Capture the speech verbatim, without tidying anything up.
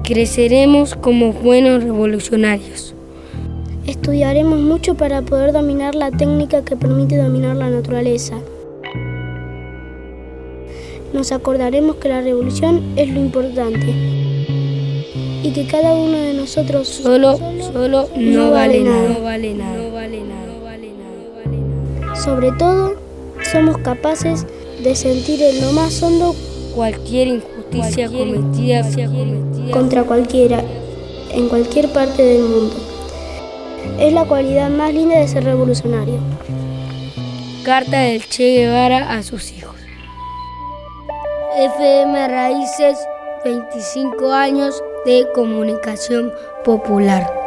Creceremos como buenos revolucionarios. Estudiaremos mucho para poder dominar la técnica que permite dominar la naturaleza. Nos acordaremos que la revolución es lo importante y que cada uno de nosotros solo, solo, solo no, no vale nada. No vale nada. No vale nada. No vale nada. No vale nada. Sobre todo, somos capaces de sentir en lo más hondo cualquier injusticia cualquier cometida, injusticia cometida contra cualquiera, en cualquier parte del mundo. Es la cualidad más linda de ser revolucionario. Carta del Che Guevara a sus hijos. F M Raíces, veinticinco años de comunicación popular.